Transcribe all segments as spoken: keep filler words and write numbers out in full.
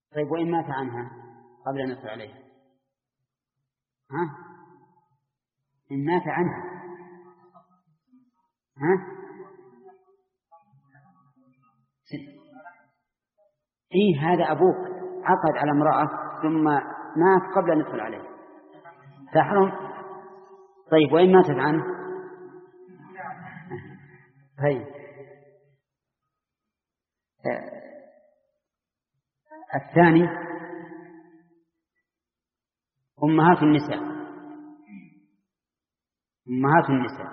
طيب وإن مات عنها قبل أن يدخل عليها؟ ها؟ إن مات عنها ها؟ إيه هذا أبوك عقد على امرأة ثم مات قبل أن يدخل عليه تحرم. طيب وإن ماتت عنه؟ طيب آه. الثاني أمهات النساء أمهات النساء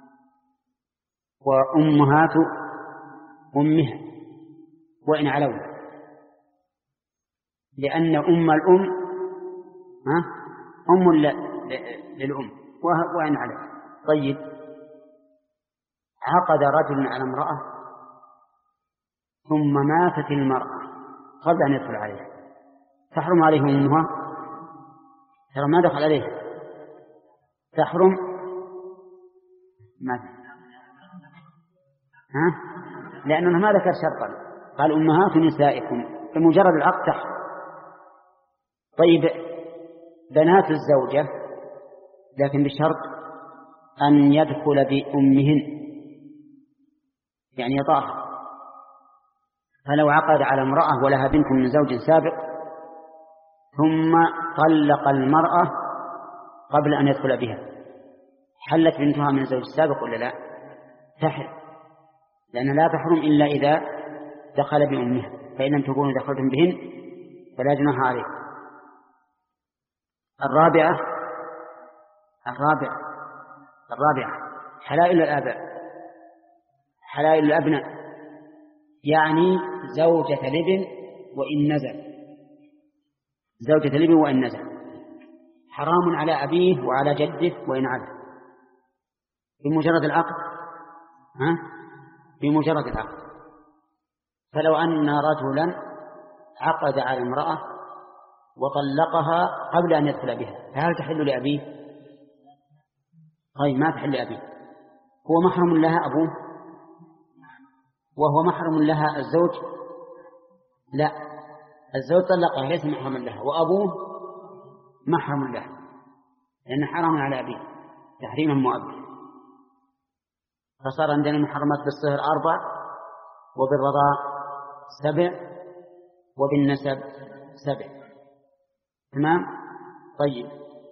وأمهات أمها وإن علوا، لأن أم الأم ها أم للأم وإن علوا. طيب عقد رجل على امرأة ثم ماتت المرأة قبل أن يدخل عليها، تحرم عليه أمها؟ ترى ما دخل عليه تحرم مات. ها؟ لأنه ما ذكر شرطا، قال أمهات نسائكم بمجرد العقد تحرم. طيب بنات الزوجة لكن بشرط أن يدخل بأمهن يعني يطاها. فلو عقد على امرأة ولها بنت من زوج سابق ثم طلق المرأة قبل أن يدخل بها، حلت بنتها من الزوج السابق ولا لا؟ تحل، لأن لا تحرم إلا إذا دخل بأمها، فإن لم تكونوا دخلتم بهن فلا جناح عليه. الرابعة الرابعة الرابعة حلائل الآباء حلائل الأبناء، يعني زوجة الابن وإن نزل زوجة الابن وإن نزل حرام على أبيه وعلى جده وإن علا بمجرد العقد. ها؟ بمجرد العقد. فلو أن رجلا عقد على امرأة وطلقها قبل أن يدخل بها فهل تحل لأبيه؟ طيب ما تحل لأبيه، هو محرم لها أبوه وهو محرم لها الزوج؟ لا، الزوج طلقها ليس محرما لها وأبوه محرم لها، لأنه حرام على أبيه تحريما مؤبدا. فصار عندنا المحرمات بالصهر أربع، وبالرضاع سبع، وبالنسب سبع. تمام؟ طيب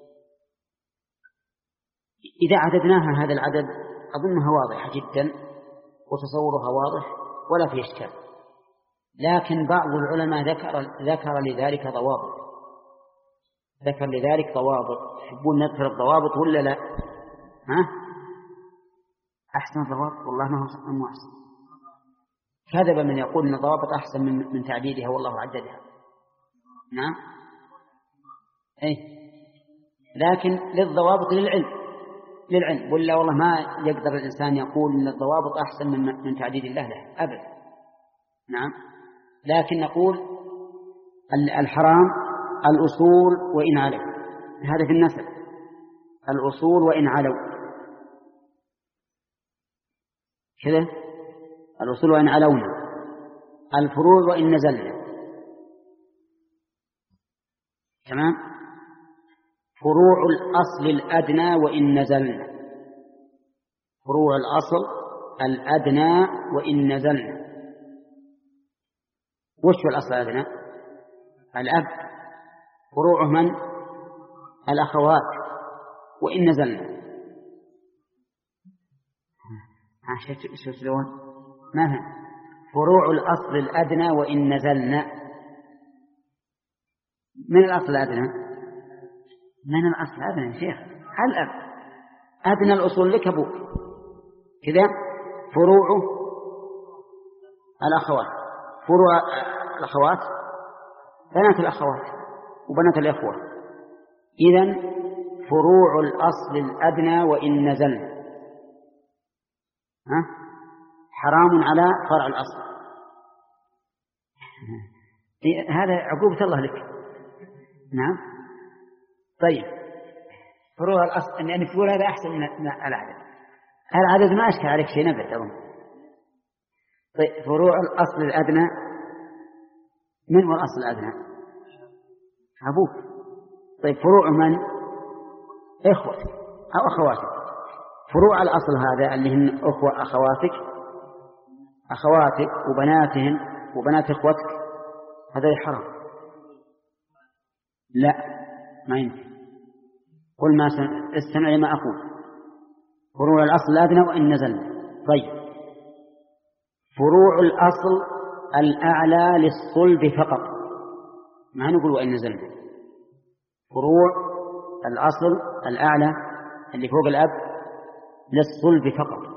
إذا عددناها هذا العدد أظنها واضحة جدا وتصورها واضح ولا في إشكال، لكن بعض العلماء ذكر, ذكر لذلك ضوابط ذكر لذلك ضوابط تحبون نذكر الضوابط ولا لا؟ ها؟ أحسن الضوابط والله ما هو أحسن. كذب من يقول أن الضوابط أحسن من, من تعديدها والله عددها. نعم أي، لكن للضوابط للعلم للعلم ولا والله ما يقدر الإنسان يقول أن الضوابط أحسن من, من تعديد الله له أبدا. نعم، لكن نقول الحرام الأصول وإن علوا، هذا في النسب الأصول وإن علوا كذا، الأصول وإن علونا، الفروع وإن نزلنا. تمام؟ فروع الأصل الأدنى وإن نزلنا، فروع الأصل الأدنى وإن نزلنا. وش هو الأصل الأدنى؟ الأب، فروعه من؟ الأخوات وإن نزلنا. شو شلون؟ ما هي فروع الأصل الأدنى وإن نزلنا؟ من الأصل الأدنى؟ من الأصل الأدنى يا شيخ؟ الأب، أدنى الأصول لك أبوك كذا. فروعه الأخوات، فروع الأخوات بنات الأخوات وبنات الإخوة. إذن فروع الأصل الأدنى وإن نزلنا ها؟ حرام على فرع الأصل. هذا عقوبة الله لك. نعم. طيب فروع الأصل أن يعني تقول هذا أحسن من العدد، العدد ما أشكى عليك شيء نبت أظن. طيب فروع الأصل الأدنى، من هو الأصل الأدنى؟ أبوك. طيب فروع من؟ إخوتك أو أخواتك. فروع الأصل هذا اللي هن أخوة أخواتك أخواتك وبناتهن وبنات إخوتك، هذا حرام. لا ما يمكن. قل ما استمع لما أقول. فروع الأصل الأدنى وإن نزلنا. طيب فروع الأصل الأعلى للصلب فقط، ما نقول وإن نزلنا. فروع الأصل الأعلى اللي فوق الأب للصلب فقط.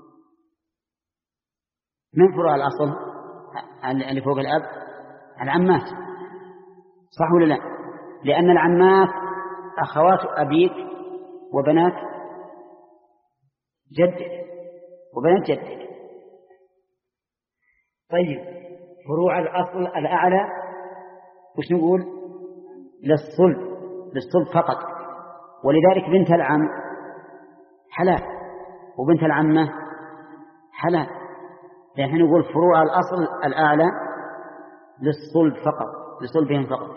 من فروع الأصل اللي فوق الأب؟ العمات، صح ولا لا؟ لأن العمات أخوات أبيك وبنات جدك وبنات جدك. طيب فروع الأصل الأعلى وش نقول؟ للصلب، للصلب فقط. ولذلك بنت العم حلال وبنت العمة حلال، لأن نقول فروع الأصل الأعلى للصلب فقط، لصلبهم فقط.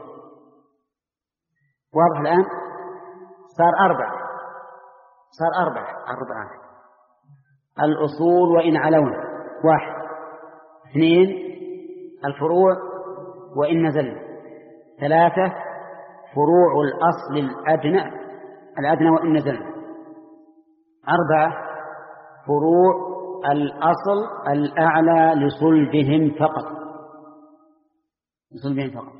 واضح الآن؟ صار أربع صار أربع أربعة الأصول وإن علون. واحد اثنين الفروع وإن نزل. ثلاثة فروع الأصل الأدنى الأدنى وإن نزل. أربعة فروع الأصل الأعلى لصلبهم فقط، لصلبهم فقط.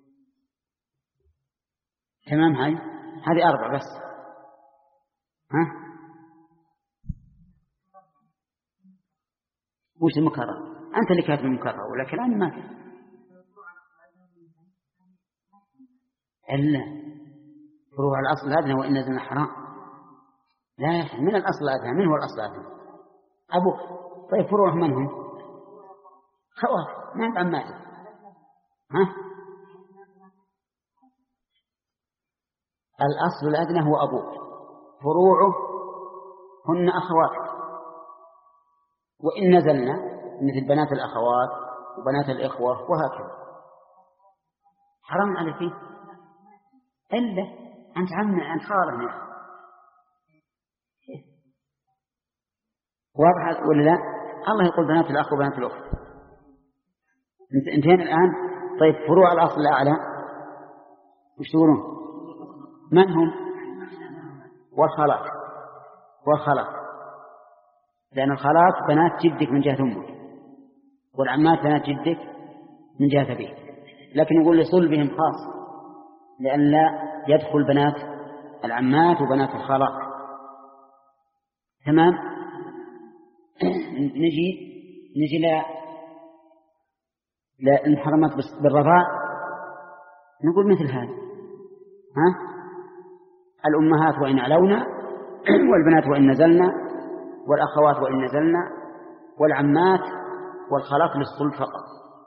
تمام؟ هاي هذه أربعة بس. ها وش المكرر؟ أنت اللي كاتب المكرر ولكن أنا ما كاتب. إلا فروع الأصل الأدنى وإن نزلنا حرام. لا يا أخي، من الأصل الأدنى؟ من هو الأصل الأدنى؟ أبوك. طيب فروع من هم؟ خوات ما عند عماتك. ها الأصل الأدنى هو أبوك، فروعه هن أخواتك. وإن نزلنا مثل بنات الأخوات وبنات الإخوة وهكذا. حرام عليك إلا أنت عم أنت خالة. واضح ولا لا؟ الله يقول بنات الأخ وبنات الأخت. انتهينا الآن. طيب فروع الأصل الأعلى وش تقولون؟ من هم؟ والخالات. والخالات لأن الخالات بنات جدك من جهة أمك، والعمات بنات جدك من جهة أبيك. لكن يقول لصلبهم خاص لأن لا يدخل بنات العمات وبنات الخالات. تمام؟ نجي نجي لا لا المحرمات بالرضاع. نقول مثل هذا. ها الأمهات وإن علونا، والبنات وإن نزلنا، والأخوات وإن نزلنا، والعمات والخالات للصلب فقط.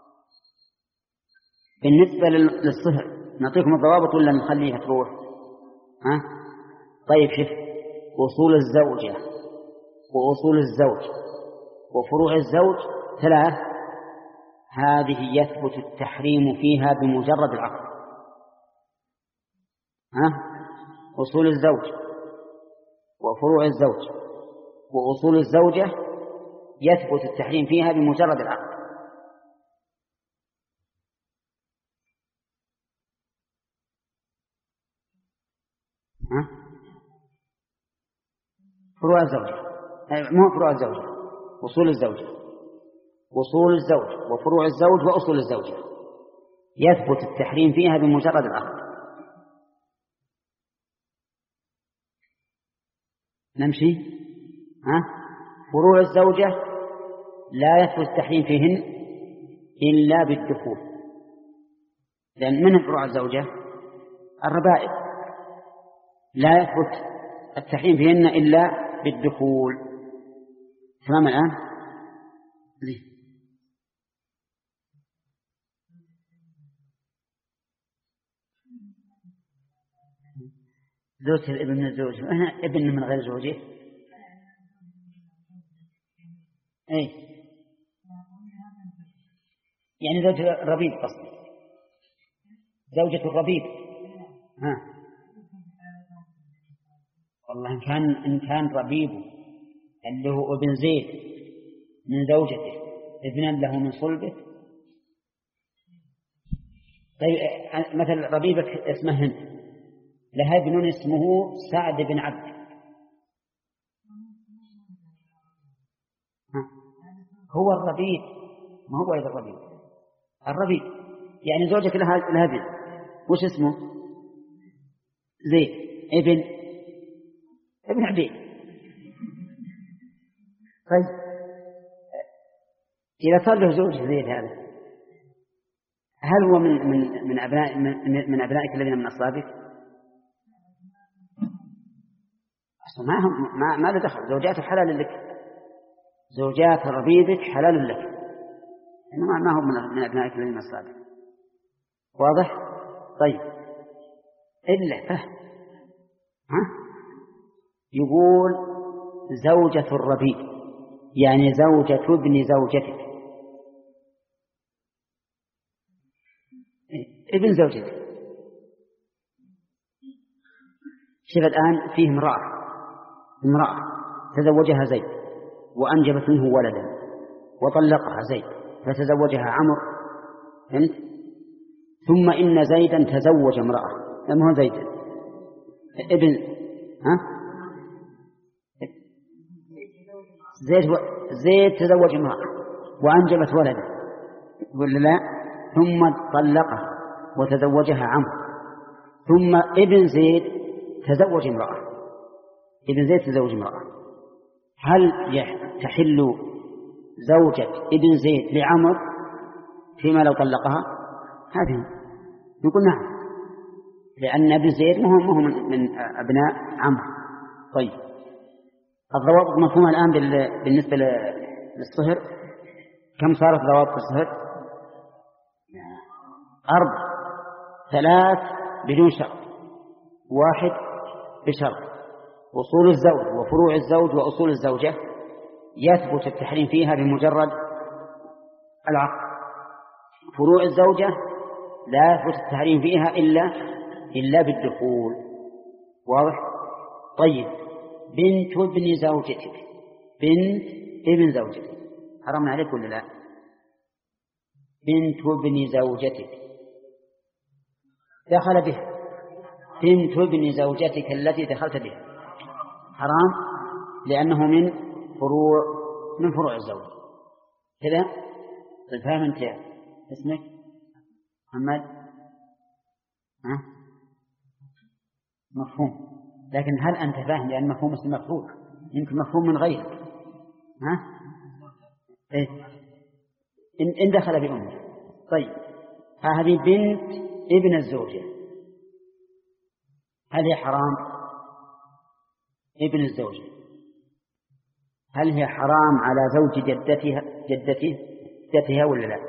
بالنسبة للصهر نعطيكم الضوابط ولا نخليها تروح؟ ها طيب شوف، أصول الزوجة وأصول الزوج وفروع الزوج ثلاث، هذه يثبت التحريم فيها بمجرد العقد. ها أصول الزوج وفروع الزوج وأصول الزوجة يثبت التحريم فيها بمجرد العقد. ها فروع الزوجة مو فروع الزوجة، أصول الزوجة أصول الزوج وفروع الزوج وأصول الزوجة يثبت التحريم فيها بمجرد العقد. نمشي. ها فروع الزوجة لا يثبت التحريم فيهن إلا بالدخول، لأن من فروع الزوجة الربائب لا يثبت التحريم فيهن إلا بالدخول. تمام الآن؟ ليه؟ زوجة الابن من الزوج، هنا ابن من غير زوجه. أي يعني زوجة الربيب، قصدي زوجة الربيب ها والله إن كان إن كان ربيبه اللي هو ابن زيد من زوجته ابنا له من صلبه. طيب مثل ربيبك اسمه هند، لها ابن اسمه سعد بن عبد، هو الربيب ما هو أيضا الربيب، الربيب يعني زوجك لها لها ابن، وش اسمه؟ زيد ابن ابن عبيد. طيب إذا صار له زوج زيد هذا، هل هو من من من أبناء من, من أبنائك الذين من أصلابك؟ أصلا ما هم ما ما له دخل، زوجاته حلال لك، زوجات ربيبك حلال لك، إنما ما هم من, من أبنائك الذين من أصلابك. واضح؟ طيب إلا فهم ها يقول زوجة الربيب يعني زوجة ابن زوجتك، ابن زوجتك. شوف الآن فيه امرأة امرأة تزوجها زيد وأنجبت منه ولدا وطلقها زيد فتزوجها عمرو، فهمت؟ ثم إن زيدا تزوج امرأة، لم هو زيد ابن ها زيد و... زيد تزوج امرأة وأنجبت ولدا ولا لا؟ ثم طلقها وتزوجها عمرو، ثم ابن زيد تزوج امرأة، ابن زيد تزوج امرأة، هل تحل زوجة ابن زيد لعمرو فيما لو طلقها؟ هذه يقول نعم، لأن ابن زيد ما هو من أبناء عمرو. طيب الضوابط مفهومة الآن بالنسبة للصهر. كم صارت ضوابط الصهر؟ أربع، ثلاث بدون شرط، واحد بشرط. أصول الزوج وفروع الزوج وأصول الزوجة يثبت التحريم فيها بمجرد العقد، فروع الزوجة لا يثبت التحريم فيها إلا إلا بالدخول. واضح؟ طيب بنت ابن زوجتك، بنت ابن زوجتك حرام عليك ولا لا؟ بنت ابن زوجتك دخل بها، بنت ابن زوجتك التي دخلت بها حرام لأنه من فروع من فروع الزوج كذا. فهم أنت اسمك محمد؟ ها مفهوم، لكن هل أنت فاهم لأن مفهوم اسم مفروض يمكن مفهوم من غيرك؟ ها إيه؟ إن, إن دخل بأمه. طيب هذه بنت ابن الزوجة، هل هي حرام؟ ابن الزوجة هل هي حرام على زوج جدتها جدته جدتها ولا لا؟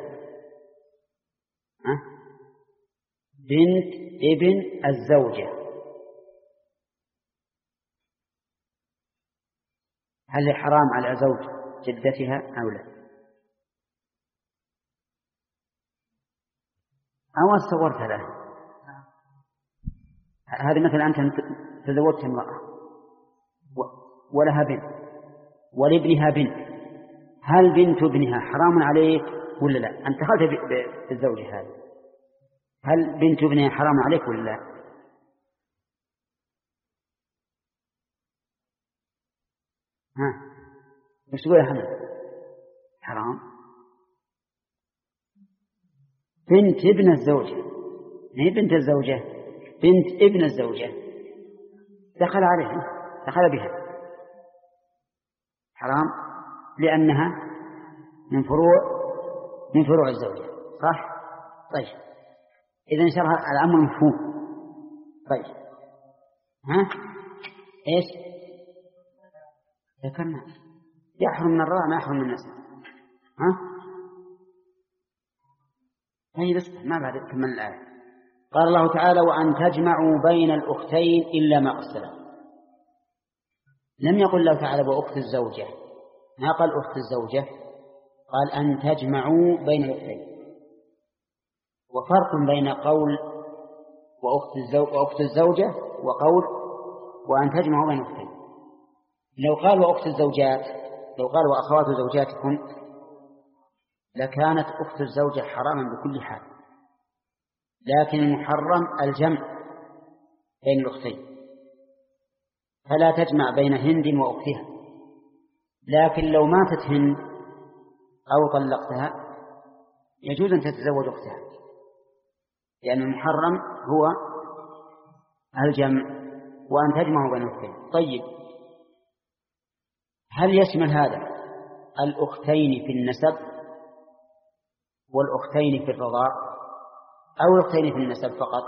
ها بنت ابن الزوجة هل هي حرام على زوج جدتها أو لا؟ أو صورتها له. هذه مثلا أنت تزوجت امرأة ولها بنت ولابنها بنت، هل بنت ابنها حرام عليك ولا لا؟ أنت دخلت بالزوجة هذه، هل بنت ابنها حرام عليك ولا لا؟ ها مش تقول يا حمد؟ حرام. بنت ابن الزوجة هي بنت الزوجة، بنت ابن الزوجة دخل عليها دخل بها حرام لأنها من فروع من فروع الزوجة، صح؟ طيب إذا شرح الأمر مفهوم. طيب ها إيش ذكرنا؟ يحرم من الرضاعة ما يحرم من النسب. ها طيب بس ما بعد كمل الآية. قال الله تعالى وأن تجمعوا بين الأختين إلا ما قد سلف. لم يقل الله تعالى وأخت الزوجة، ما قال أخت الزوجة، قال أن تجمعوا بين الأختين. وفرق بين قول وأخت الزوج وأخت الزوجة، وقول وأن تجمعوا بين أختين. لو قال وأخت الزوجات، لو قال وأخوات زوجاتكم، لكانت أخت الزوجة حراما بكل حال، لكن المحرم الجمع بين الأختين، فلا تجمع بين هند وأختها. لكن لو ماتت هند أو طلقتها يجوز أن تتزوج أختها، لأن المحرم هو الجمع وأن تجمع بين الأختين. طيب، هل يشمل هذا الأختين في النسب والأختين في الرضاع، أو الأختين في النسب فقط؟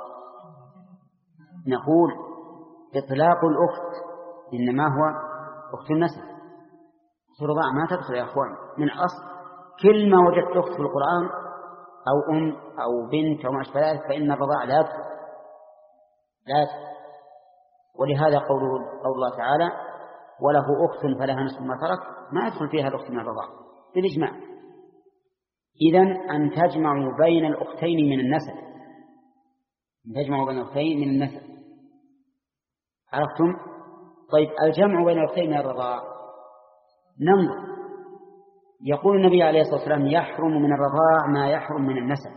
نقول إطلاق الأخت إنما هو أخت النسب، أخت الرضاع ما تدخل يا أخوان من أصل. كل ما وجدت أخت في القرآن أو أم أو بنت أو ما أشبه ذلك فإن الرضاع لا تدخل لا تدخل. ولهذا قوله قول الله تعالى وله أخت فلها نصف ما ترك، ما يدخل فيها الأخت من الرضاع بالإجماع. إذن أن تجمعوا بين الأختين من النسب، أن تجمعوا بين الأختين من النسب، عرفتم؟ طيب، الجمع بين الأختين من الرضاع، ننظر. يقول النبي عليه الصلاة والسلام يحرم من الرضاع ما يحرم من النسب،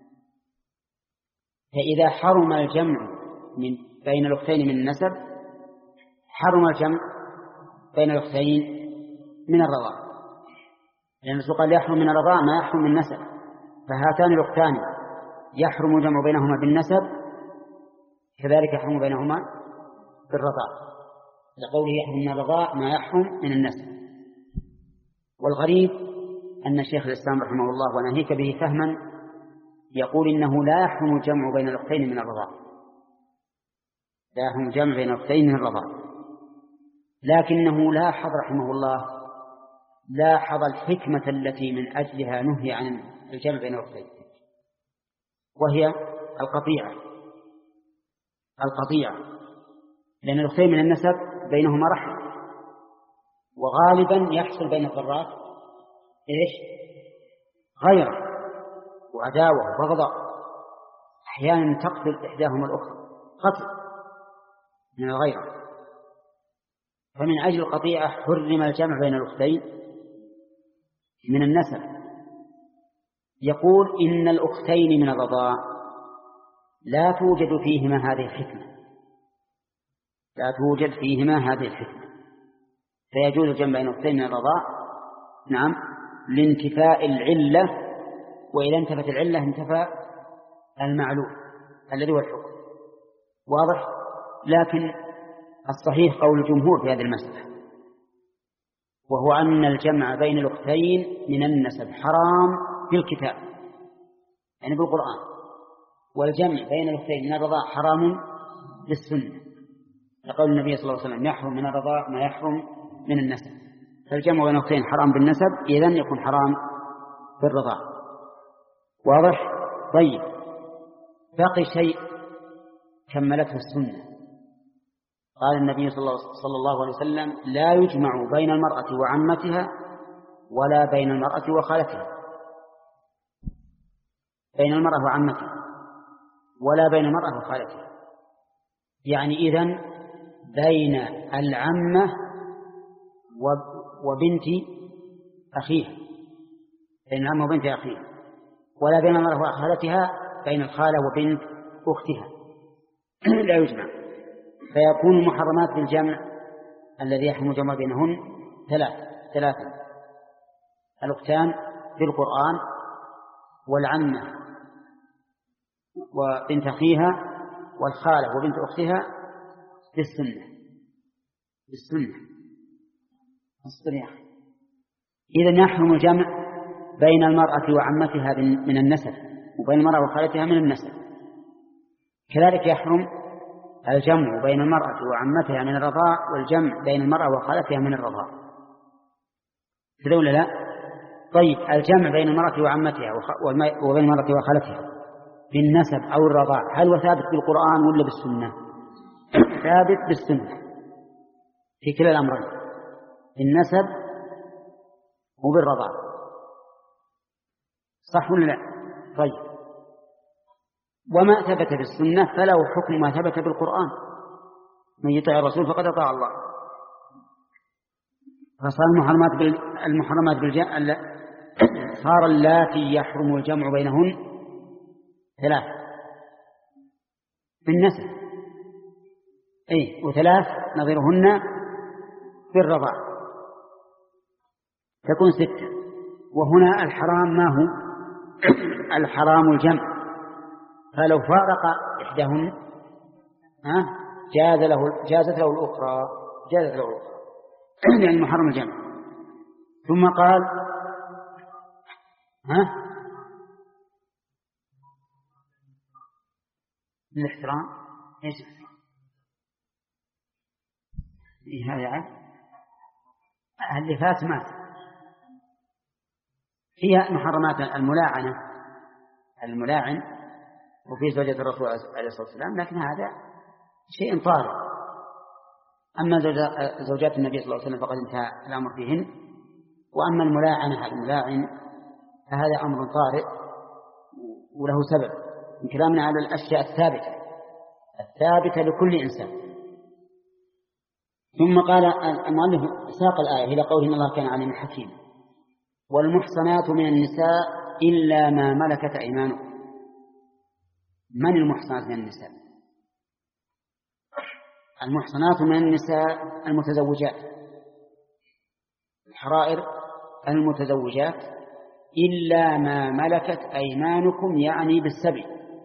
فإذا حرم الجمع من بين الأختين من النسب حرم الجمع بين الأختين من الرضاع، لأن قال يحرم من الرضاع ما يحرم من النسب، فهاتان الأختان يحرم الجمع بينهما بالنسب، كذلك يحرم بينهما بالرضاع، لقوله يحرم من الرضاع ما يحرم من النسب. والغريب أن شيخ الإسلام رحمه الله وناهيك به فهما يقول إنه لا يحرم الجمع بين الأختين من الرضاع، لا يحرم الجمع بين الأختين من الرضاع، لكنه لاحظ رحمه الله لاحظ الحكمة التي من أجلها نهي عن الجمع بين الأختين، وهي القطيعة. القطيعة لأن الأختين من النسب بينهما رحم، وغالبا يحصل بين الضرات إيش؟ غيرة وعداوة وبغضاء، أحيانا تقتل إحداهما الأخرى قتل من الغيرة. فمن أجل القطيعة حرم الجمع بين الأختين من النسب. يقول إن الأختين من الرضاع لا توجد فيهما هذه الحكمة، لا توجد فيهما هذه الحكمة، فيجوز الجمع بين الأختين من الرضاع، نعم، لانتفاء العلة، وإذا انتفت العلة انتفى المعلول الذي هو الحكم. واضح؟ لكن الصحيح قول الجمهور في هذه المسألة، وهو أن الجمع بين الأختين من النسب حرام في الكتاب، يعني بالقرآن، والجمع بين الأختين من الرضاع حرام بالسنة، لقول النبي صلى الله عليه وسلم يحرم من الرضاع ما يحرم من النسب. فالجمع بين الأختين حرام بالنسب، إذن يكون حرام بالرضاع. واضح؟ طيب، باقي شيء كملته السنة. قال النبي صلى الله عليه وسلم لا يجمع بين المرأة وعمتها ولا بين المرأة وخالتها، بين المرأة وعمتها ولا بين المرأة وخالتها، يعني إذن بين العمة وبنت أخيها، بين العمة وبنت أخيها، ولا بين المرأة وخالتها بين الخالة وبنت أختها لا يجمع. فيكون المحرمات بالجمع الذي يحرم الجمع بينهن ثلاث ثلاثة: الأختان بالقرآن، والعمة وبنت أخيها، والخالة وبنت أختها بالسنة بالسنة الصريحة. إذن يحرم الجمع بين المرأة وعمتها من النسب، وبين المرأة وخالتها من النسب. كذلك يحرم الجمع بين المرأة وعمتها من الرضاع، والجمع بين المرأة وخالتها من الرضاع، كذا ولا لا؟ طيب، الجمع بين المرأة وعمتها وبين المرأة وخالتها بالنسب أو الرضاع هل هو ثابت بالقرآن ولا بالسنة؟ ثابت بالسنة في كلا الأمرين، بالنسب وبالرضاع، صح ولا لا؟ طيب، وما ثبت في السنة فله حكم ما ثبت بالقرآن، من يطع الرسول فقد أطاع الله. فصار المحرمات بال... المحرمات بالجمع، صار اللاتي يحرم الجمع بينهن ثلاث بالنسب، أي وثلاث نظيرهن بالرضاع تكون ستة. وهنا الحرام ما هو؟ الحرام الجمع، فلو فارق إحداهن ها جاز له جازت له الأخرى جازت له الأخرى يعني محرم الجمع. ثم قال ها الاحترام ايش إيه هذا عاد اللي فات مات فيها محرمات الملاعنة الملاعن وفي زوجة الرسول عليه الصلاة والسلام، لكن هذا شيء طارئ. أما زوجات النبي صلى الله عليه وسلم فقد انتهى الأمر فيهن، وأما الملاعنة الملاعن فهذا أمر طارئ وله سبب من كلامنا على الأشياء الثابتة الثابتة لكل إنسان. ثم قال المؤلف ساق الآية إلى قوله إن الله كان عليما حكيما. والمحصنات من النساء إلا ما ملكت أيمانكم. من المحصنات من النساء؟ المحصنات من النساء المتزوجات الحرائر المتزوجات إلا ما ملكت أيمانكم، يعني بالسبي.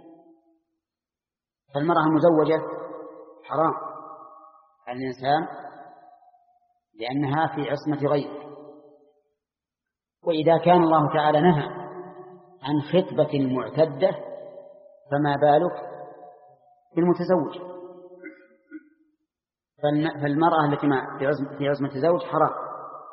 فالمرأة المزوجة حرام الإنسان لأنها في عصمة غيره. وإذا كان الله تعالى نهى عن خطبة المعتدة فما بالك بالمتزوج. فالمرأة التي في عصمة الزوج حرام،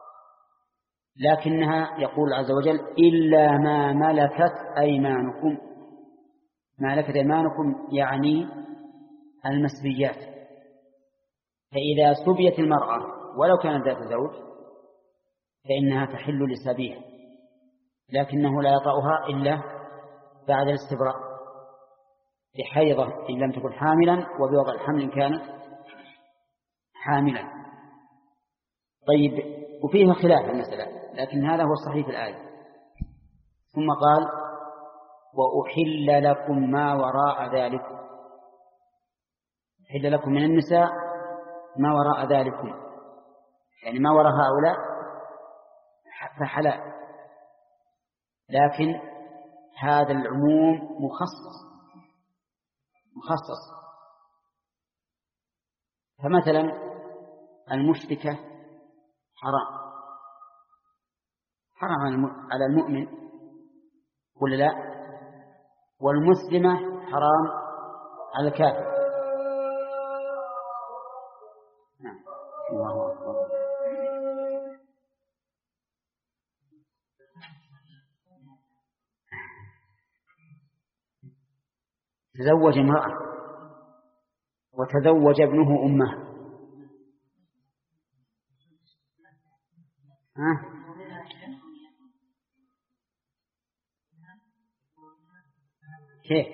لكنها يقول عز وجل إلا ما ملكت أيمانكم. ملكت أيمانكم يعني المسبيات. فإذا سبيت المرأة ولو كانت ذات زوج فإنها تحل لسبيها، لكنه لا يطأها إلا بعد الاستبراء بحيضة إن لم تكن حاملا، وبوضع الحمل كانت حاملا. طيب وفيها خلاف المسألة، لكن هذا هو الصحيح في الآية. ثم قال وأحل لكم ما وراء ذلك. أحل لكم من النساء ما وراء ذلكم، يعني ما وراء هؤلاء فحلال، لكن هذا العموم مخصص مخصص. فمثلا المشركة حرام حرام على المؤمن ولا لا؟ والمسلمة حرام على الكافر. نعم. الله أكبر. تزوج امرأة وتزوج ابنه أمه، ها؟ كيف؟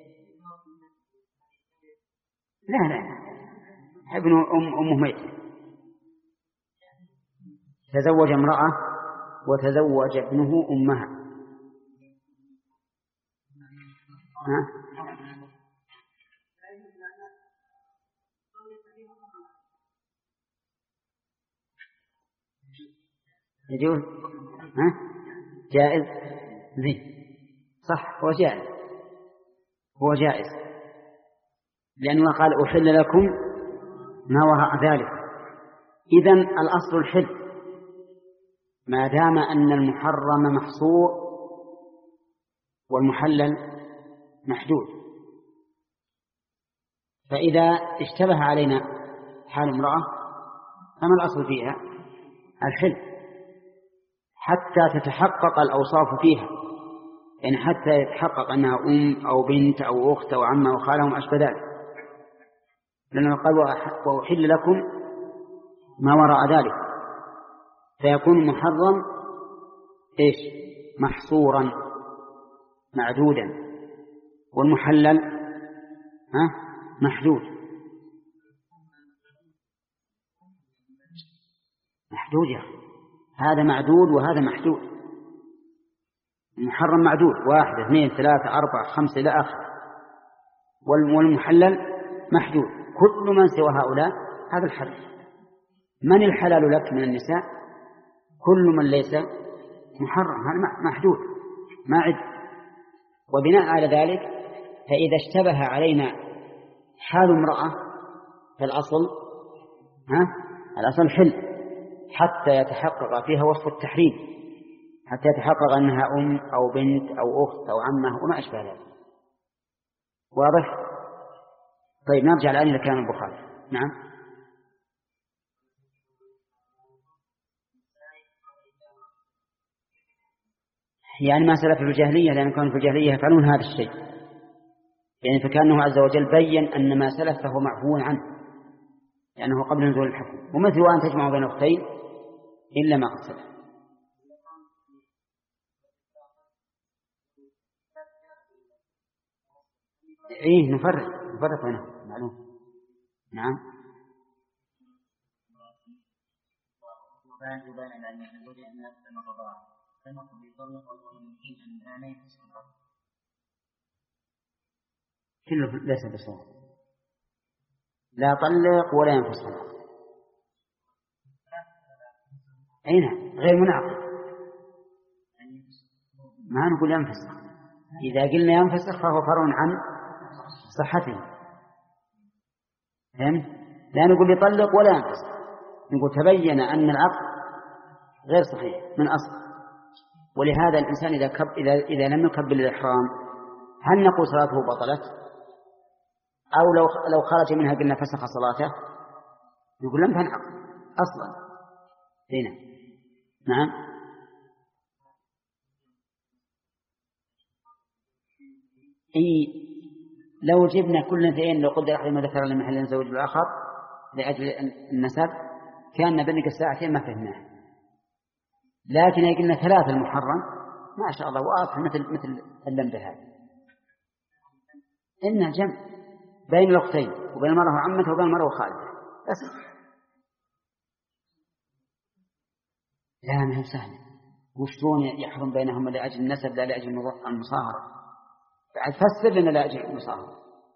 لا لا ابنه أم أمه ميت. تزوج امرأة وتزوج ابنه أمها، ها؟ يجوز؟ ها؟ جائز؟ زين صح، هو جائز هو جائز لأن الله قال أحل لكم ما وراء ذلك. إذن الأصل الحل ما دام أن المحرم محصور والمحلل محدود. فإذا اشتبه علينا حال امرأة فما الأصل فيها؟ الحل حتى تتحقق الأوصاف فيها، يعني حتى يتحقق أنها أم أو بنت أو أخت أو عمة أو خالة وما أشبه ذلك، لأنه قال وأحل لكم ما وراء ذلك، فيكون محرم إيش؟ محصورا معدودا. والمحلل ها محدود محدود يا أخي، هذا معدود وهذا محدود. المحرم معدود واحد اثنين ثلاثة أربعة خمسة إلى آخره، والمحلل محدود كل من سوى هؤلاء هذا الحلال. من الحلال لك من النساء؟ كل من ليس محرم، هذا محدود ما عد. وبناء على ذلك فإذا اشتبه علينا حال امرأة فالأصل ها الأصل حل حتى يتحقق فيها وصف التحريم، حتى يتحقق أنها أم أو بنت أو أخت أو عمة وما أشبه ذلك. واضح؟ طيب نرجع الآن إلى كلام البخاري. نعم. يعني ما سلف في الجاهلية، لأن كانوا في الجاهلية يفعلون هذا الشيء، يعني فكأنه عز وجل بين أن ما سلف فهو معفو عنه لأنه قبل نزول الحكم. ومثل أن تجمع بين أختين إلا ما قد سلف. إيه نفرق نفرق هنا معلوم. نعم. كله ليس بصواب، لا طلق ولا ينفصل. أين غير منعقد، ما نقول ينفسخ. إذا قلنا ينفسخ فهو فرع عن صحته، فهمت؟ لا نقول يطلق ولا ينفسخ، نقول تبين أن العقد غير صحيح من أصل. ولهذا الإنسان إذا كب إذا إذا لم يكبل الإحرام هل نقول صلاته بطلت؟ أو لو لو خرج منها قلنا فسخ صلاته؟ يقول لم تنعقد أصلا. هنا نعم. إيه لو جبنا كل اثنين لو قدر أحدهما ذكر لمحل زوج الآخر لأجل النسب كان بنك الساعتين ما فهمناه. لكن إذا قلنا ثلاثة المحرم ما شاء الله واضح مثل مثل اللمبة هذه، إنها جمع بين الأختين وبين المرأة وعمته وبين المرأة وخالته بس. لا ما هي سهلة. وشلون يحرم بينهم لأجل النسب لا لأجل المصاهرة؟ بعد فسر لنا لأجل المصاهرة.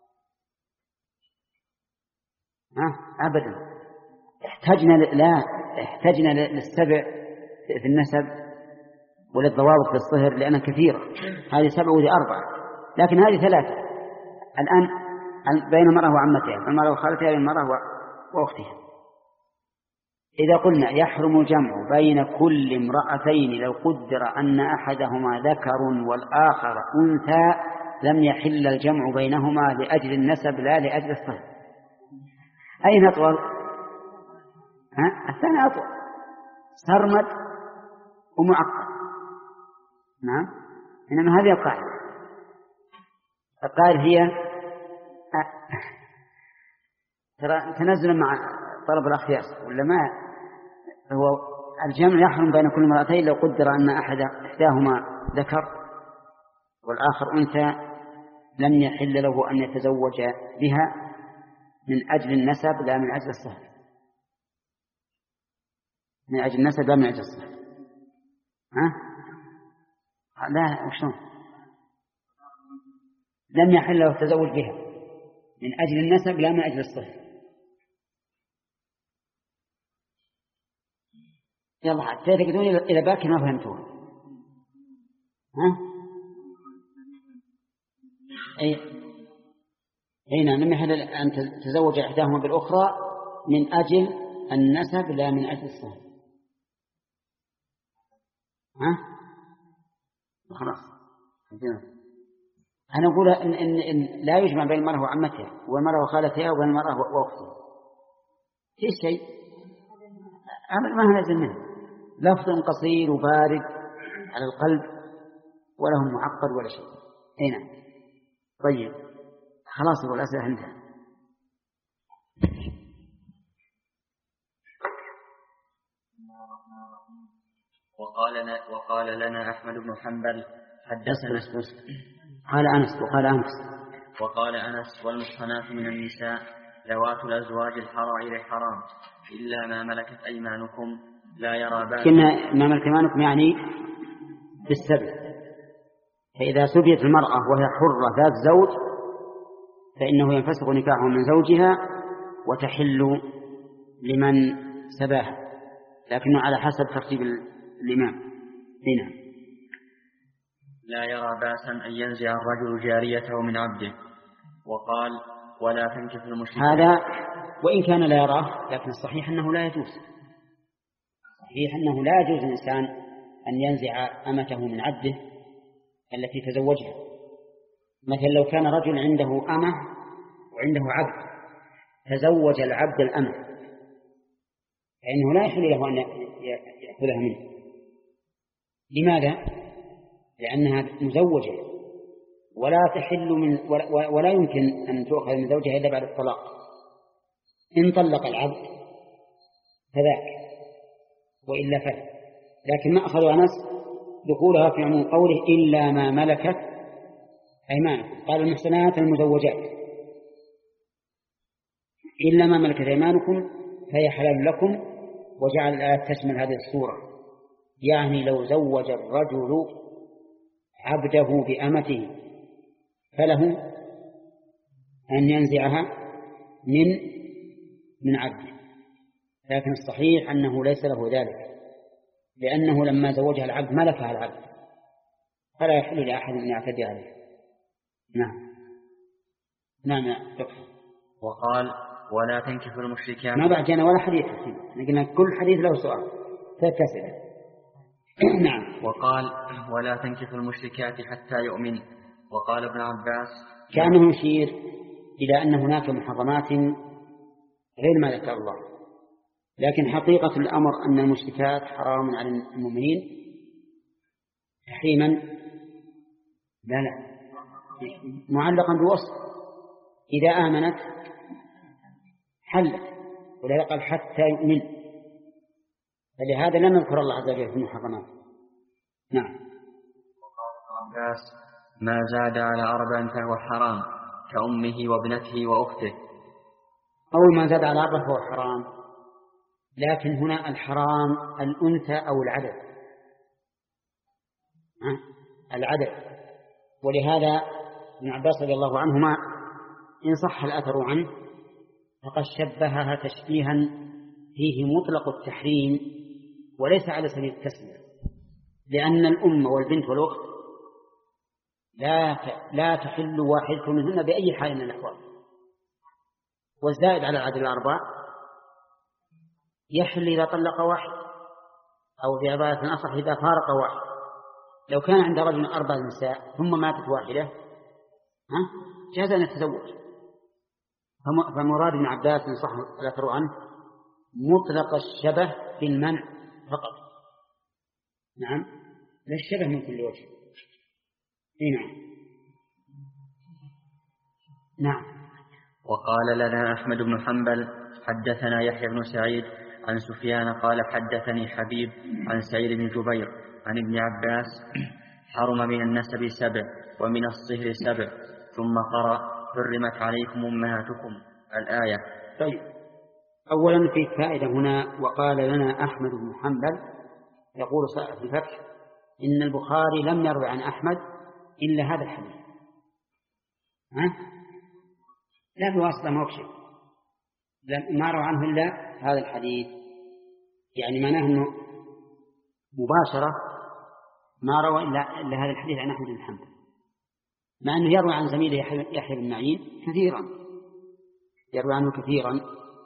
ها أبدا. احتجنا لا احتجنا للسبع في النسب وللضوابط في الصهر لأنها كثيرة، هذه سبع وهذه أربعة، لكن هذه ثلاثة الآن بين المرأة وعمتها، المرأة وخالتها، بين المرأة وأختها. إذا قلنا يحرم الجمع بين كل امرأتين لو قدر أن أحدهما ذكر والآخر أنثى لم يحل الجمع بينهما لأجل النسب لا لأجل الصهر. أين أطول؟ ها؟ الثاني أطول، سرمد ومعقد. نعم. إنما هذه القاعدة. القاعدة هي ترى تنزل مع طلب الأخياس ولا ما هو الجمع يحرم بين كل امرأتين لو قدر أن أحد إحداهما ذكر والآخر أنثى لم يحل له أن يتزوج بها من أجل النسب لا من أجل الصهر. من أجل النسب لا من أجل الصهر. ها؟ لا وشون؟ لم يحل له التزوج بها من أجل النسب لا من أجل الصهر. يلا تعتقدون إلى باكي ما فهمتوه. ها؟ أي أي نعم. لم يحل أن تتزوج إحداهما بالأخرى من أجل النسب لا من أجل الصهر. ها؟ خلاص. أنا أقول إن, إن, إن لا يجمع بين المرأة وعمتها والمرأة وخالتها وبين المرأة وأختها في شيء ما هو لازم منه. لفظ قصير وبارد على القلب ولا هو معقد ولا شيء. هنا طيب خلاص يقول الأسئلة عندها. وقال لنا, وقال لنا أحمد بن حنبل حدثنا قال أنس وقال أنس وقال أنس والمحصنات من النساء ذوات الأزواج الحرائر حرام إلا ما ملكت أيمانكم لا يرى بأس. كنا ما ملكت أيمانكم يعني بالسبب، فإذا سبيت المرأة وهي حرة ذات زوج فإنه ينفسخ نكاحه من زوجها وتحل لمن سباها، لكنه على حسب ترتيب الإمام هنا. لا يرى بأسا أن ينزع الرجل جاريته من عبده. وقال ولا تنكح المشركين. هذا وإن كان لا يراه لكن الصحيح أنه لا يجوز، صحيح أنه لا يجوز الإنسان أن ينزع أمته من عبده التي تزوجها. مثلا لو كان رجل عنده أمة وعنده عبد تزوج العبد الأمة فإنه لا يحل له أن يأخذها منه. لماذا؟ لأنها مزوجة ولا تحل من ولا يمكن أن تؤخذ من زوجها إلا بعد الطلاق. إن طلق العبد فذاك وإلا فلا. لكن ما أخذ أنس دخولها في عموم قوله إلا ما ملكت أيمانكم. قال المحسنات المزوجات إلا ما ملكت أيمانكم فهي حلال لكم، وجعل الآية تشمل هذه الصورة، يعني لو زوج الرجل عبده بأمته فله أن ينزعها من من عبده، لكن الصحيح أنه ليس له ذلك، لأنه لما زوجها العبد ملكها العبد فلا يحل لأحد أن يعتدي عليه. نعم نعم يا دكتور. وقال ولا تنكحوا المشركات. ما بعد جانا ولا حديث، قلنا كل حديث له سؤال فتسأل. نعم. وقال ولا تنكحوا المشركات حتى يؤمن. وقال ابن عباس كأنه يشير إلى أن هناك محرمات غير ما ذكر الله، لكن حقيقة الأمر أن المشركات حرام على المؤمنين تحريما لا لا معلقا بوصف. إذا آمنت حلت، ولا قال حتى يؤمن، فلهذا لم يذكر الله عز وجل في المحرمات. نعم. وقال ابن عباس ما زاد على أربع فهو حرام كأمه وابنته وأخته. أول ما زاد على أربع فهو حرام، لكن هنا الحرام الأنثى أو العدد ها؟ العدد. ولهذا ابن عباس رضي الله عنهما إن صح الأثر عنه فقد شبهها تشبيها فيه مطلق التحريم وليس على سبيل التسمية، لأن الأم والبنت والأخت لا لا تحل واحدة منهن بأي حال من الأحوال، والزائد على العدد الأربع يحل إذا طلق واحد، أو في عبارة أصح إذا فارق واحد. لو كان عند رجل أربع نساء ثم ماتت واحدة ها جاز أن يتزوج. فمراد ابن عباس من صح الأثر عنه مطلق الشبه في المنع فقط. نعم لا الشبه من كل وجه. اي نعم. نعم. وقال لنا أحمد بن حنبل حدثنا يحيى بن سعيد عن سفيان قال حدثني حبيب عن سعيد بن جبير عن ابن عباس حرم من النسب سبع ومن الصهر سبع ثم قرأ حرمت عليكم أمهاتكم الآية. طيب أولا في فائدة هنا. وقال لنا أحمد بن حنبل، يقول صاحب الفتح إن البخاري لم يروي عن أحمد إلا هذا الحديث، ها؟ لا بواسطة موكشف، ما روى عنه إلا هذا الحديث، يعني معناه أنه مباشرة ما روى إلا, إلا هذا الحديث عن أحمد بن حنبل، مع أنه يروي عن زميله يحيى بن معين كثيرا، يروي عنه كثيرا.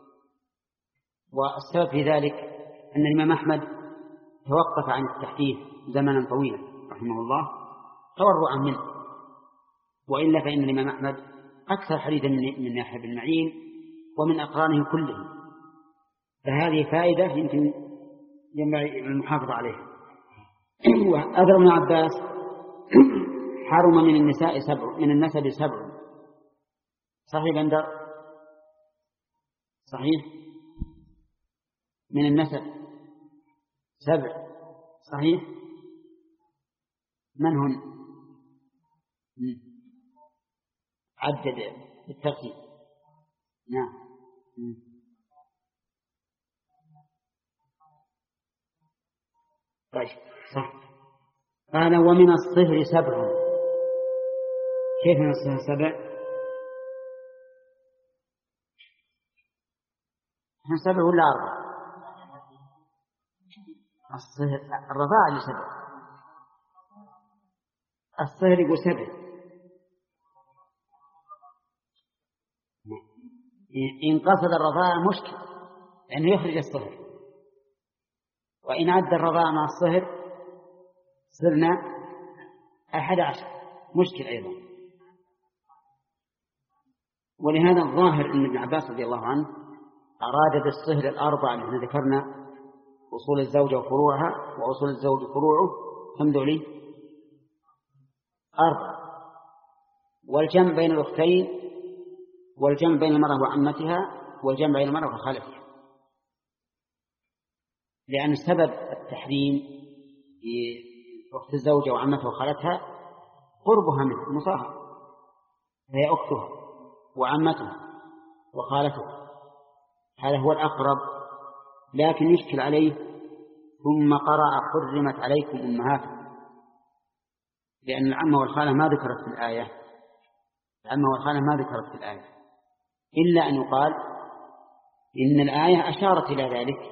والسبب في ذلك أن الإمام أحمد توقف عن التحديث زمنا طويلا رحمه الله تورعا منه، وإلا فإن الإمام أحمد أكثر حديثا من يحيى بن معين ومن أقرانه كلهم، فهذه فائدة يمكن ينبغي المحافظة عليها. وأثر ابن عباس حرم من النساء سبع من النسب سبع. صحيح بندر؟ صحيح من النسب سبع صحيح. من هن؟ عدد بالترتيب. نعم. طيب صح. قال ومن الصهر سبع. كيف من الصهر سبع؟ هم سبع ولا أربع؟ الصهر الرضاعة اللي سبع. الصهر يقول سبع. إن قصد الرضاعة مشكل لأنه يخرج الصهر، وإن عد الرضاعة مع الصهر صرنا أحد عشر، مشكل أيضا. ولهذا الظاهر أن ابن عباس رضي الله عنه أراد بالصهر الأربعة التي ذكرنا، أصول الزوجة وفروعها، وأصول الزوج وفروعه كم ذولي؟ أربعة. والجمع بين الأختين، والجمع بين المرأة وعمتها، والجمع بين المرأة وخالتها، لأن سبب التحريم في أخت الزوجة وعمتها وخالتها قربها منه مصاهرة، فهي أختها وعمتها وخالتها، هذا هو الأقرب. لكن يشكل عليه ثم قرأ حرمت عليكم أمهاتكم، لأن العمة والخالة ما ذكرت في الآية، العمة والخالة ما ذكرت في الآية، إلا أن يقال إن الآية أشارت إلى ذلك،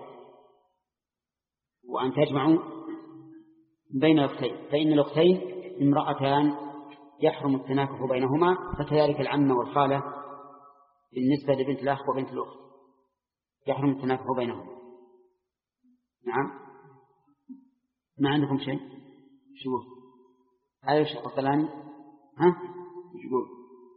وأن تجمعوا بين الأختين، فإن الأختين امرأتان يحرم التناكح بينهما، فكذلك العمة والخالة بالنسبة لبنت الأخ وبنت الأخت يحرم التناكح بينهما. نعم. ما عندكم شيء؟ شو هذا الشيء القلاني؟ ها؟ يقول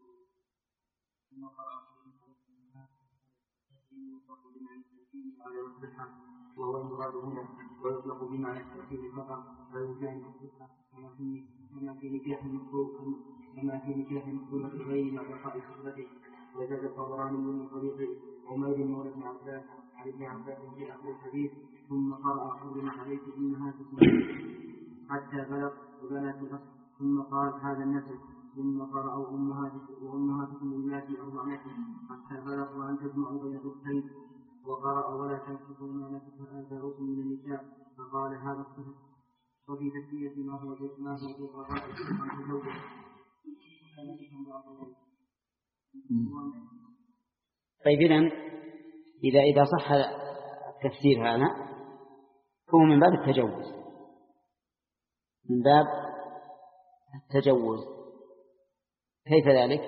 وهو المراد هنا، ويطلق بمعنى التأكيد فقط، ويمكن كما في نكاح المخلوق كما في نكاح المخلوق غير مع بقاء صحبته. وزاد الطبراني من طريق عمير مولى بن عباس عن ابن عباس في آخر الحديث ثم قرأ حرمت عليكم أمهاتكم حتى بلغ وبنات الأصل، ثم قال هذا النسل، ثم قرأوا أمهاتكم وأمهاتكم اللاتي أرضعنكم حتى بلغ وأن تجمعوا بين الأختين، وقرأ ولا تنكحوا ما نكح آباؤكم من النساء، فقال هذا الصحيح. وفي تسمية ما هو ما هو بالرضاعة عن تزوج. طيب إذن إذا إذا صح التفسير هذا هو من باب التجوز، من باب التجوز. كيف ذلك؟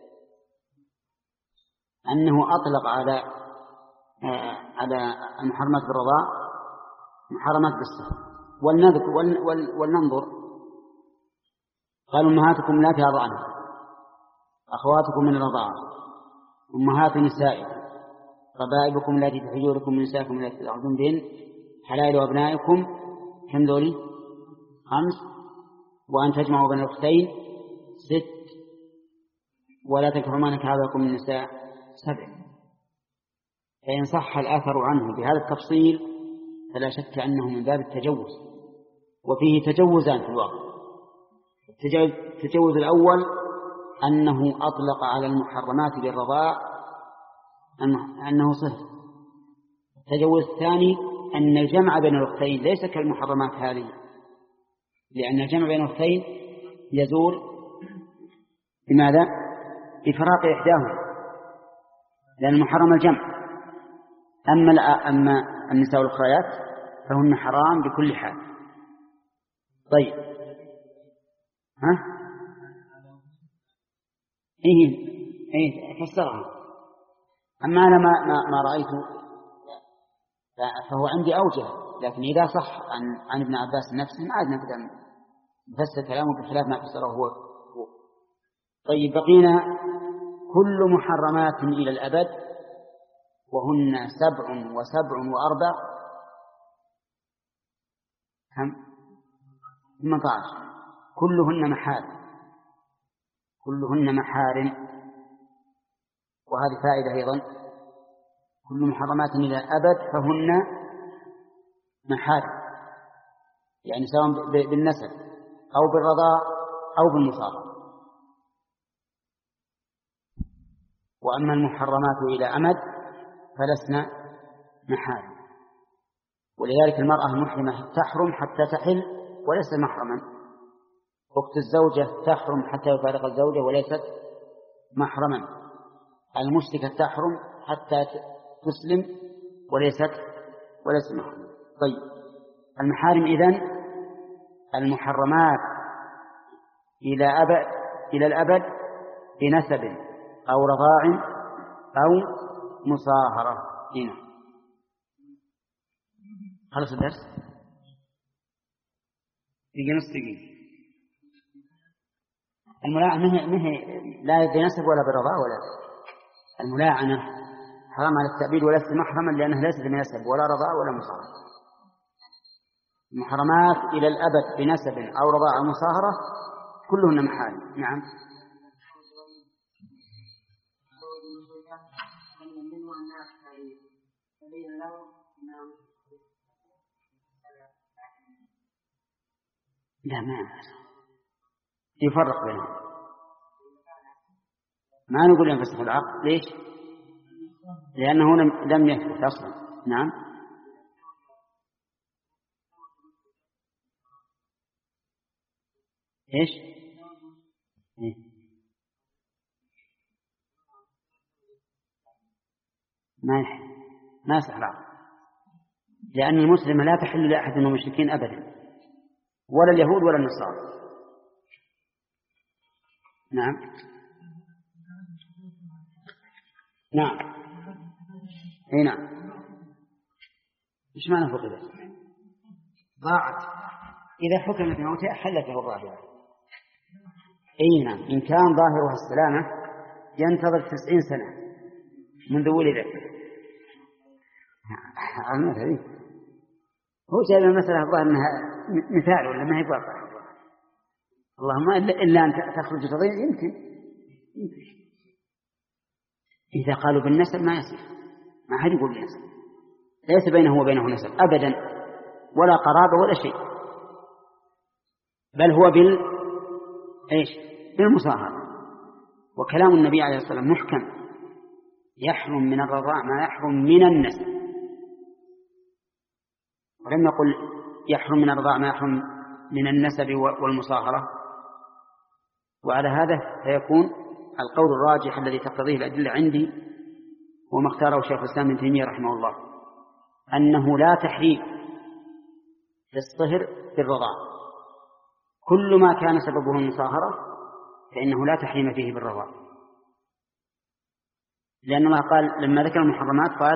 أنه أطلق على على المحرمات بالرضاع محرمات بالصهر. ولنذكر ولننظر، قالوا أمهاتكم لا ترضعنكم، أخواتكم من الرضاعة، أمهات نسائكم، ربائبكم التي في حجوركم من نسائكم التي تدعون بهن، حلائل أبنائكم، كم ذولي؟ خمس. وأن تجمعوا بين الأختين ست. ولا تنكحوا ما نكح آباؤكم من النساء سبع. فإن صح الآثر عنه بهذا التفصيل فلا شك أنه من باب التجوز، وفيه تجوزان في الواقع. التجوز الأول أنه أطلق على المحرمات بالرضاع أنه صهر. التجوز الثاني أن الجمع بين الأختين ليس كالمحرمات هذه، لأن الجمع بين الأختين يزول بماذا؟ بفراق إحداهما، لأن المحرم الجمع. أما أما النساء والأخريات فهن حرام بكل حال. طيب ها؟ إيه إيه فسرها. أما أنا ما ما, ما رأيته فهو عندي أوجه، لكن إذا صح عن عن ابن عباس نفسه ما عاد نقدر نفسر كلامه بخلاف ما فسره هو. طيب بقينا كل محرمات إلى الأبد، وهن سبع وسبع وأربع كم؟ ثمانية عشر. كلهن محارم، كلهن محارم. وهذه فائدة أيضا، كل محرمات إلى الأبد فهن محارم، يعني سواء بالنسب أو بالرضاع أو بالمصاهرة. وأما المحرمات إلى أمد فلسنا محارم. ولذلك المرأة المحرمة تحرم حتى تحل وليس محرما. أخت الزوجة تحرم حتى يفارق الزوجة وليست محرما. المشركة تحرم حتى تسلم وليست وليست محرما. طيب المحارم إذن المحرمات إلى أبد إلى الأبد بنسب أو رضاع أو مصاهرة. هنا خلص الدرس يجي نص دقيقة. الملاعنة ما هي لا بنسب ولا برضاع ولا الملاعنة حرام على التأبيد وليست محرما لأنها ليست بنسب ولا رضاع ولا مصاهرة. المحرمات إلى الأبد بنسب أو رضاع أو مصاهرة كلهن محارم. نعم. لا ما يفرق بينهم. ما نقول ينفسخ العقد. ليش؟ لأنه لم يثبت أصلا. نعم. إيش؟ إيه؟ ما يحل ما يصح العقد لأن المسلمة لا تحل لأحد من المشركين أبدا ولا اليهود ولا النصارى. نعم. نعم. اي نعم. ايش معنى فقدت؟ ضاعت. إذا حكمت موتها حلته الرابعة. اي نعم. إن كان ظاهرها السلامة ينتظر تسعين سنة منذ ولدت. هو جاء المسألة الظاهر أنها مثال ولا ما هي واقع. اللهم إلا أن تخرج تضيع يمكن. يمكن إذا قالوا بالنسب ما يصح. ما حد يقول بالنسب. ليس بينه وبينه نسب أبدا ولا قرابة ولا شيء بل هو بال إيش بالمصاهرة. وكلام النبي عليه الصلاة والسلام محكم يحرم من الرضاع ما يحرم من النسب ولم يقل يحرم من الرضاع ما يحرم من النسب والمصاهرة. وعلى هذا فيكون القول الراجح الذي تقتضيه الأدلة عندي وما اختاره شيخ الإسلام ابن تيمية رحمه الله أنه لا تحريم للصهر بالرضاع. كل ما كان سببه المصاهرة فإنه لا تحريم فيه بالرضاع لأن الله قال لما ذكر المحرمات قال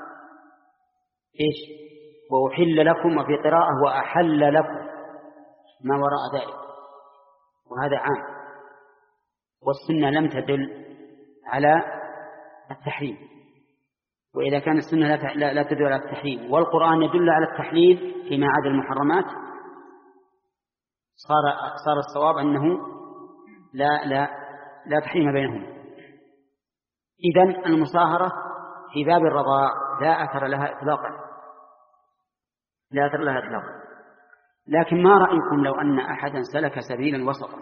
إيش وأحل لكم وفي قراءة وأحل لكم ما وراء ذلك وهذا عام. والسنة لم تدل على التحريم. وإذا كان السنة لا تدل على التحريم والقرآن يدل على التحليل فيما عدا المحرمات صار صار الصواب أنه لا لا لا تحريم بينهم. إذن المصاهرة في باب الرضاع لا أثر لها إطلاقا لا أثر لها إطلاقا. لكن ما رأيكم لو أن أحدا سلك سبيلا وسطا؟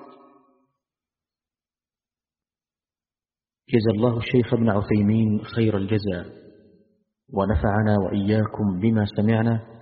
جزا الله الشيخ ابن عثيمين خير الجزاء ونفعنا وإياكم بما سمعنا